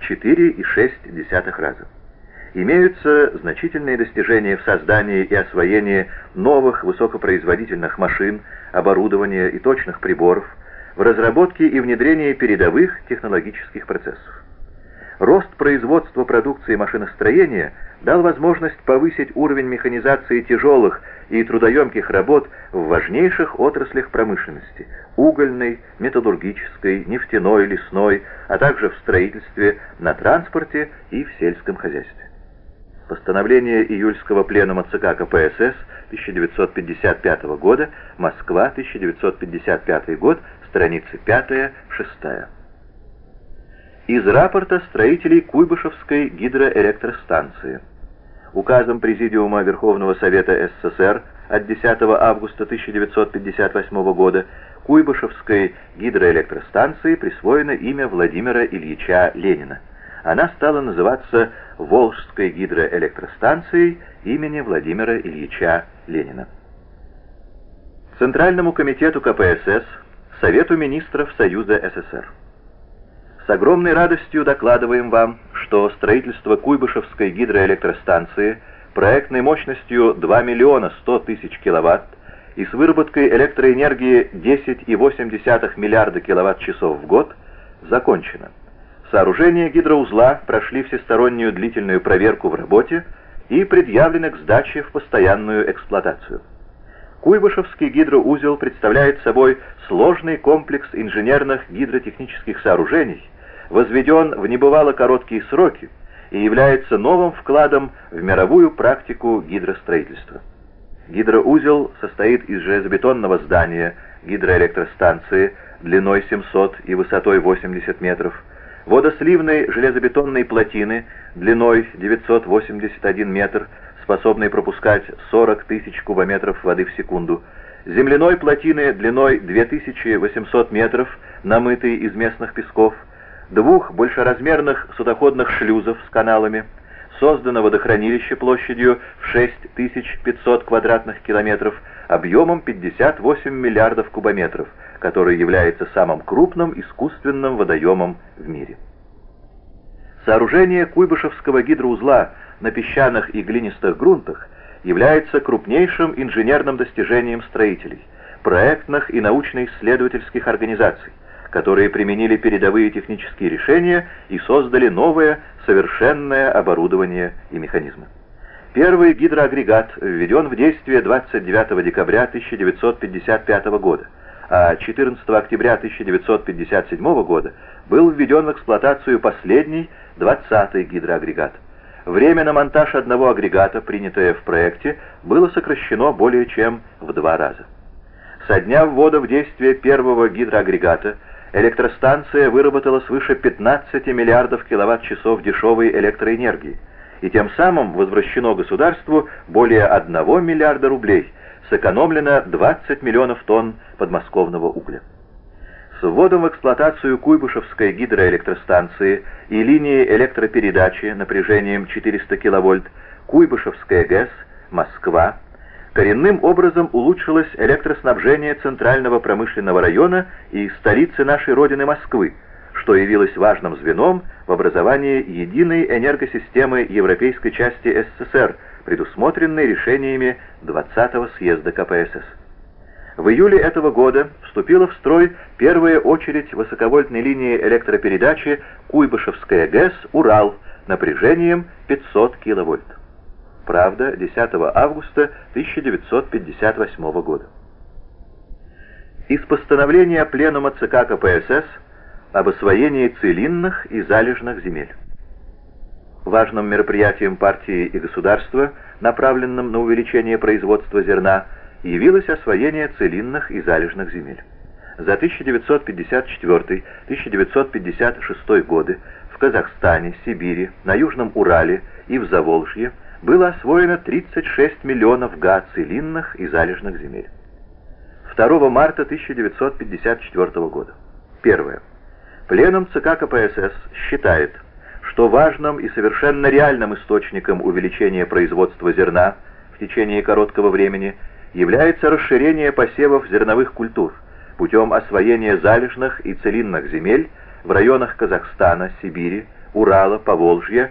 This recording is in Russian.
4,6 раза. Имеются значительные достижения в создании и освоении новых высокопроизводительных машин, оборудования и точных приборов, в разработке и внедрении передовых технологических процессов. Рост производства продукции машиностроения дал возможность повысить уровень механизации тяжелых и трудоемких работ в важнейших отраслях промышленности – угольной, металлургической, нефтяной, лесной, а также в строительстве, на транспорте и в сельском хозяйстве. Постановление июльского пленума ЦК КПСС 1955 года, Москва, 1955 год, страницы 5-6. Из рапорта строителей Куйбышевской гидроэлектростанции. Указом Президиума Верховного Совета СССР от 10 августа 1958 года Куйбышевской гидроэлектростанции присвоено имя Владимира Ильича Ленина. Она стала называться Волжской гидроэлектростанцией имени Владимира Ильича Ленина. Центральному комитету КПСС, Совету министров Союза СССР. С огромной радостью докладываем вам, что строительство Куйбышевской гидроэлектростанции проектной мощностью 2 миллиона 100 тысяч киловатт и с выработкой электроэнергии 10,8 миллиарда киловатт-часов в год закончено. Сооружения гидроузла прошли всестороннюю длительную проверку в работе и предъявлены к сдаче в постоянную эксплуатацию. Куйбышевский гидроузел представляет собой сложный комплекс инженерных гидротехнических сооружений, возведен в небывало короткие сроки и является новым вкладом в мировую практику гидростроительства. Гидроузел состоит из железобетонного здания гидроэлектростанции длиной 700 и высотой 80 метров, водосливной железобетонной плотины длиной 981 метр, способной пропускать 40 тысяч кубометров воды в секунду, земляной плотины длиной 2800 метров, намытой из местных песков, двух большеразмерных судоходных шлюзов с каналами, создано водохранилище площадью в 6500 квадратных километров, объемом 58 миллиардов кубометров, который является самым крупным искусственным водоемом в мире. Сооружение Куйбышевского гидроузла на песчаных и глинистых грунтах является крупнейшим инженерным достижением строителей, проектных и научно-исследовательских организаций, которые применили передовые технические решения и создали новое, совершенное оборудование и механизмы. Первый гидроагрегат введен в действие 29 декабря 1955 года, а 14 октября 1957 года был введен в эксплуатацию последний, 20-й гидроагрегат. Время на монтаж одного агрегата, принятое в проекте, было сокращено более чем в 2 раза. Со дня ввода в действие первого гидроагрегата электростанция выработала свыше 15 миллиардов киловатт-часов дешевой электроэнергии, и тем самым возвращено государству более 1 миллиарда рублей, сэкономлено 20 миллионов тонн подмосковного угля. С вводом в эксплуатацию Куйбышевской гидроэлектростанции и линии электропередачи напряжением 400 кВт Куйбышевская ГЭС, Москва, коренным образом улучшилось электроснабжение центрального промышленного района и столицы нашей Родины Москвы, что явилось важным звеном в образовании единой энергосистемы европейской части СССР, предусмотренной решениями 20-го съезда КПСС. В июле этого года вступила в строй первая очередь высоковольтной линии электропередачи Куйбышевская ГЭС «Урал» напряжением 500 кВт. Правда, 10 августа 1958 года. Из постановления Пленума ЦК КПСС об освоении целинных и залежных земель. Важным мероприятием партии и государства, направленным на увеличение производства зерна, явилось освоение целинных и залежных земель. За 1954-1956 годы в Казахстане, Сибири, на Южном Урале и в Заволжье было освоено 36 миллионов га целинных и залежных земель. 2 марта 1954 года. Первое. Пленум ЦК КПСС считает, что важным и совершенно реальным источником увеличения производства зерна в течение короткого времени является расширение посевов зерновых культур путем освоения залежных и целинных земель в районах Казахстана, Сибири, Урала, Поволжья